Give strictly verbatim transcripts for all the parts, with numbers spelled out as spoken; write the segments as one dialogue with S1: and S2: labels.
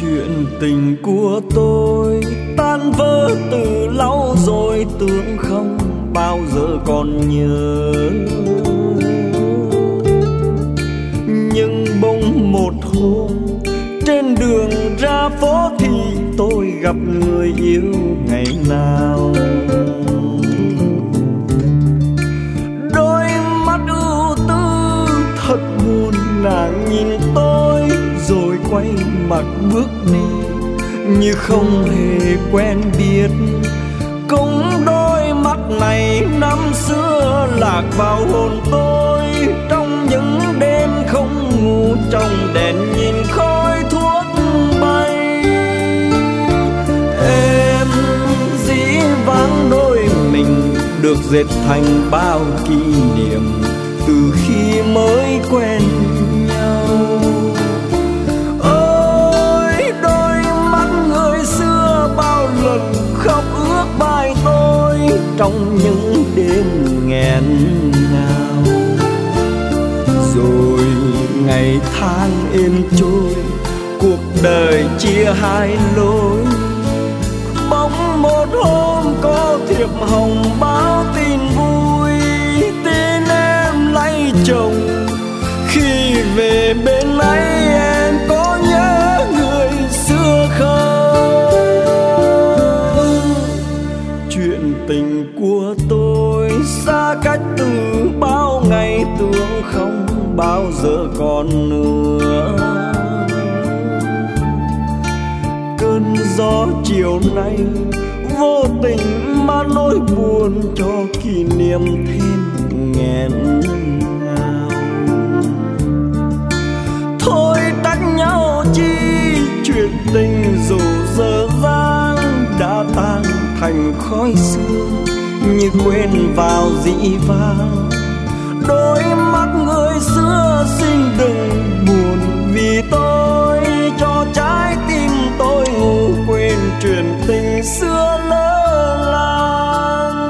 S1: Chuyện tình của tôi tan vỡ từ lâu rồi, tưởng không bao giờ còn nhớ. Nhưng bỗng một hôm trên đường ra phố thì tôi gặp người yêu ngày nào. Đôi mắt ưu tư thật buồn, nàng nhìn tôi rồi quay mặt bước đi như không hề quen biết. Cũng đôi mắt này năm xưa lạc vào hồn tôi, trong những đêm không ngủ, trong đèn nhìn khói thuốc bay. Em dĩ vãng đôi mình được dệt thành bao kỷ niệm từ khi mới quen nhau. Ôi đôi mắt người xưa bao lần khóc ướt vai tôi trong những đêm nghẹn ngào. Rồi ngày tháng êm trôi, cuộc đời chia hai lối. Bỗng một hôm có thiệp hồng báo tin vui, tin em lấy chồng. Khi về bên ấy em có nhớ người xưa không? Chuyện tình của tôi xa cách từ bao ngày, tưởng không bao giờ còn nữa. Cơn gió chiều nay vô tình mà nỗi buồn cho kỷ niệm thêm nghẹn ngào. Thôi trách nhau chi, chuyện tình dù dở dang đã tan thành khói sương như quên vào dĩ vãng. Đôi mắt người xưa xin đừng buồn vì tôi, cho trái tim tôi ngủ quên chuyện tình xưa lỡ làng.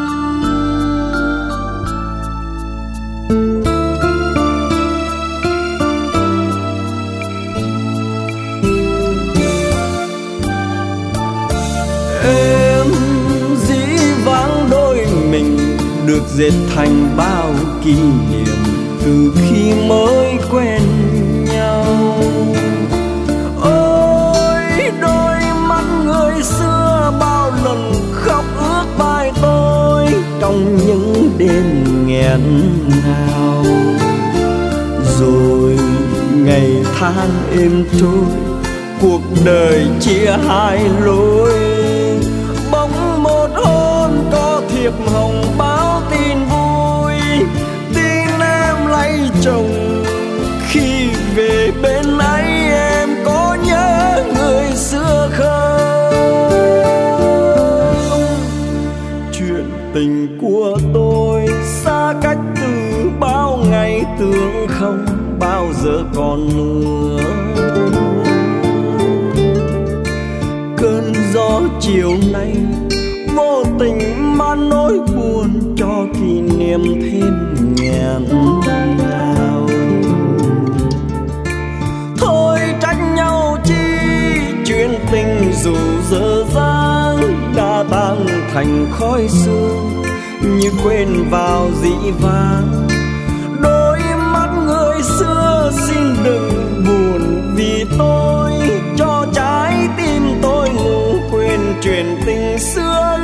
S1: Em dĩ vãng đôi mình được dệt thành bao kỷ niệm từ khi mới quen nhau. Ôi đôi mắt người xưa bao lần khóc ướt vai tôi trong những đêm nghẹn ngào. Rồi ngày tháng êm trôi, cuộc đời chia hai lối. Bỗng một hôm có thiệp hồng báo tin vui, tin em lấy chồng. Khi về bên ấy em có nhớ người xưa không? Chuyện tình của tôi xa cách từ bao ngày, tưởng không bao giờ còn nữa. Cơn gió chiều nay vô tình mà nỗi buồn cho kỷ niệm thêm nghẹn ngào. Thôi trách nhau chi, chuyện tình dù dở dang đã tan thành khói sương như quên vào dĩ vãng. Đôi mắt người xưa xin đừng buồn vì tôi, cho trái tim tôi ngủ quên chuyện tình xưa